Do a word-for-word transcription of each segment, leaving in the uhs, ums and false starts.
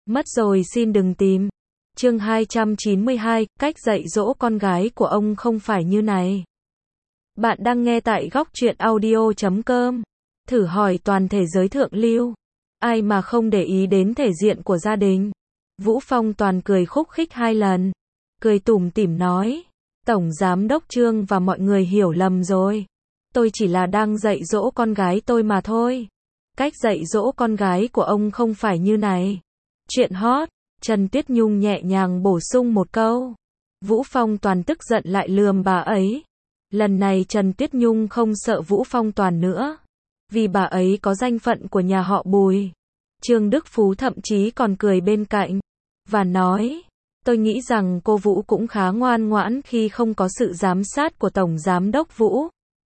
Mất rồi xin đừng tìm. Chương hai trăm chín mươi hai, cách dạy dỗ con gái của ông không phải như này. Bạn đang nghe tại góc truyện audio chấm com. Thử hỏi toàn thế giới thượng lưu, ai mà không để ý đến thể diện của gia đình. Vũ Phong toàn cười khúc khích hai lần. Cười tủm tỉm nói, Tổng Giám đốc Trương và mọi người hiểu lầm rồi. Tôi chỉ là đang dạy dỗ con gái tôi mà thôi. Cách dạy dỗ con gái của ông không phải như này. Chuyện hot, Trần Tuyết Nhung nhẹ nhàng bổ sung một câu. Vũ Phong toàn tức giận lại lườm bà ấy. Lần này Trần Tuyết Nhung không sợ Vũ Phong toàn nữa. Vì bà ấy có danh phận của nhà họ Bùi. Trương Đức Phú thậm chí còn cười bên cạnh. Và nói, tôi nghĩ rằng cô Vũ cũng khá ngoan ngoãn khi không có sự giám sát của Tổng Giám đốc Vũ.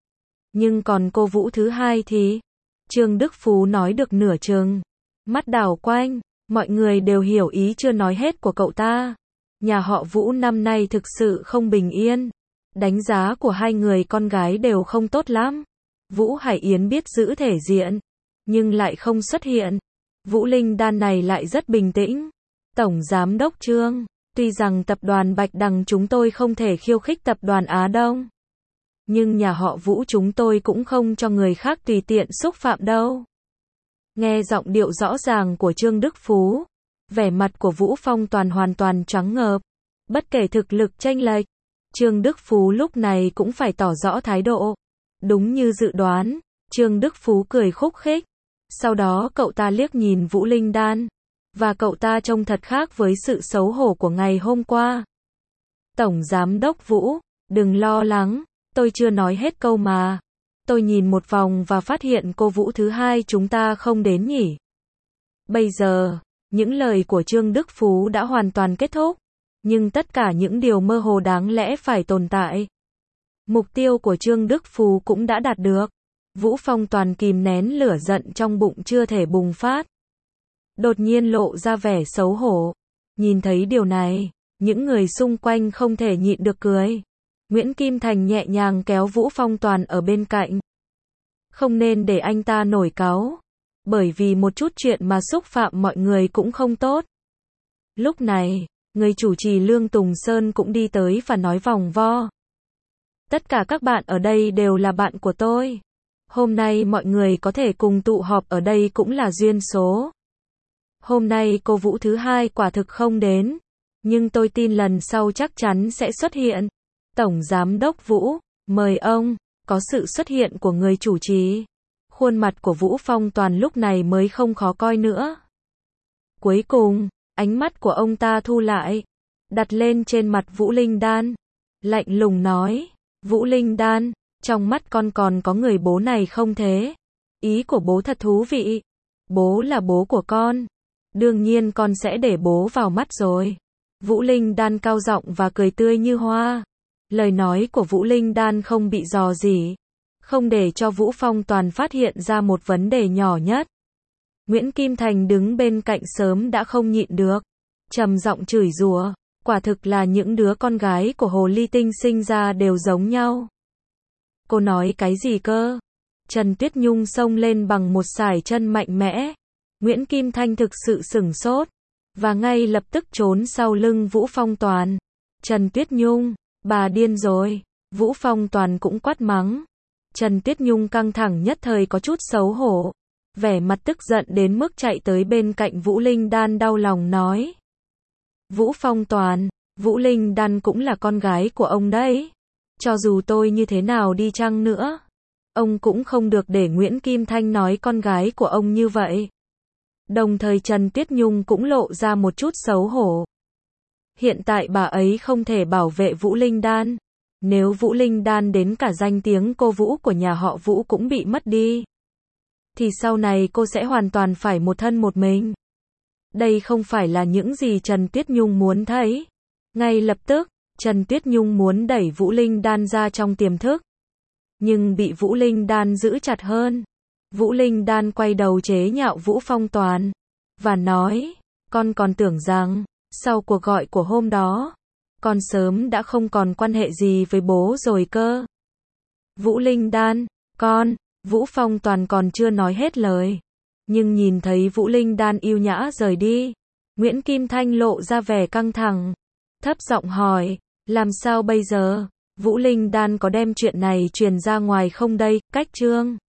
Nhưng còn cô Vũ thứ hai thì... Trương Đức Phú nói được nửa chừng. Mắt đảo quanh, mọi người đều hiểu ý chưa nói hết của cậu ta. Nhà họ Vũ năm nay thực sự không bình yên. Đánh giá của hai người con gái đều không tốt lắm. Vũ Hải Yến biết giữ thể diện, nhưng lại không xuất hiện. Vũ Linh Đan này lại rất bình tĩnh. Tổng Giám đốc Trương, tuy rằng tập đoàn Bạch Đằng chúng tôi không thể khiêu khích tập đoàn Á Đông. Nhưng nhà họ Vũ chúng tôi cũng không cho người khác tùy tiện xúc phạm đâu. Nghe giọng điệu rõ ràng của Trương Đức Phú, vẻ mặt của Vũ Phong toàn hoàn toàn choáng ngợp. Bất kể thực lực chênh lệch, Trương Đức Phú lúc này cũng phải tỏ rõ thái độ. Đúng như dự đoán, Trương Đức Phú cười khúc khích. Sau đó cậu ta liếc nhìn Vũ Linh Đan. Và cậu ta trông thật khác với sự xấu hổ của ngày hôm qua. Tổng Giám đốc Vũ, đừng lo lắng, tôi chưa nói hết câu mà. Tôi nhìn một vòng và phát hiện cô Vũ thứ hai chúng ta không đến nhỉ. Bây giờ, những lời của Trương Đức Phú đã hoàn toàn kết thúc. Nhưng tất cả những điều mơ hồ đáng lẽ phải tồn tại. Mục tiêu của Trương Đức Phú cũng đã đạt được. Vũ Phong toàn kìm nén lửa giận trong bụng chưa thể bùng phát. Đột nhiên lộ ra vẻ xấu hổ. Nhìn thấy điều này, những người xung quanh không thể nhịn được cười. Nguyễn Kim Thành nhẹ nhàng kéo Vũ Phong toàn ở bên cạnh. Không nên để anh ta nổi cáu. Bởi vì một chút chuyện mà xúc phạm mọi người cũng không tốt. Lúc này, người chủ trì Lương Tùng Sơn cũng đi tới và nói vòng vo. Tất cả các bạn ở đây đều là bạn của tôi. Hôm nay mọi người có thể cùng tụ họp ở đây cũng là duyên số. Hôm nay cô Vũ thứ hai quả thực không đến. Nhưng tôi tin lần sau chắc chắn sẽ xuất hiện. Tổng Giám đốc Vũ, mời ông. Có sự xuất hiện của người chủ trì. Khuôn mặt của Vũ Phong toàn lúc này mới không khó coi nữa. Cuối cùng, ánh mắt của ông ta thu lại. Đặt lên trên mặt Vũ Linh Đan. Lạnh lùng nói, Vũ Linh Đan, trong mắt con còn có người bố này không thế? Ý của bố thật thú vị. Bố là bố của con. Đương nhiên con sẽ để bố vào mắt rồi. Vũ Linh Đan cao giọng và cười tươi như hoa. Lời nói của Vũ Linh Đan không bị dò dỉ. Không để cho Vũ Phong toàn phát hiện ra một vấn đề nhỏ nhất. Nguyễn Kim Thành đứng bên cạnh sớm đã không nhịn được. Trầm giọng chửi rủa, quả thực là những đứa con gái của Hồ Ly Tinh sinh ra đều giống nhau. Cô nói cái gì cơ? Trần Tuyết Nhung xông lên bằng một sải chân mạnh mẽ. Nguyễn Kim Thanh thực sự sửng sốt. Và ngay lập tức trốn sau lưng Vũ Phong toàn. Trần Tuyết Nhung, bà điên rồi. Vũ Phong toàn cũng quát mắng. Trần Tuyết Nhung căng thẳng nhất thời có chút xấu hổ. Vẻ mặt tức giận đến mức chạy tới bên cạnh Vũ Linh Đan đau lòng nói. Vũ Phong toàn, Vũ Linh Đan cũng là con gái của ông đấy. Cho dù tôi như thế nào đi chăng nữa, ông cũng không được để Nguyễn Kim Thanh nói con gái của ông như vậy. Đồng thời Trần Tuyết Nhung cũng lộ ra một chút xấu hổ. Hiện tại bà ấy không thể bảo vệ Vũ Linh Đan. Nếu Vũ Linh Đan đến cả danh tiếng cô Vũ của nhà họ Vũ cũng bị mất đi, thì sau này cô sẽ hoàn toàn phải một thân một mình. Đây không phải là những gì Trần Tuyết Nhung muốn thấy. Ngay lập tức, Trần Tuyết Nhung muốn đẩy Vũ Linh Đan ra trong tiềm thức. Nhưng bị Vũ Linh Đan giữ chặt hơn. Vũ Linh Đan quay đầu chế nhạo Vũ Phong toàn. Và nói, con còn tưởng rằng, sau cuộc gọi của hôm đó, con sớm đã không còn quan hệ gì với bố rồi cơ. Vũ Linh Đan, con, Vũ Phong toàn còn chưa nói hết lời. Nhưng nhìn thấy Vũ Linh Đan yêu nhã rời đi. Nguyễn Kim Thanh lộ ra vẻ căng thẳng, thấp giọng hỏi, làm sao bây giờ? Vũ Linh Đan có đem chuyện này truyền ra ngoài không đây? Cách Trương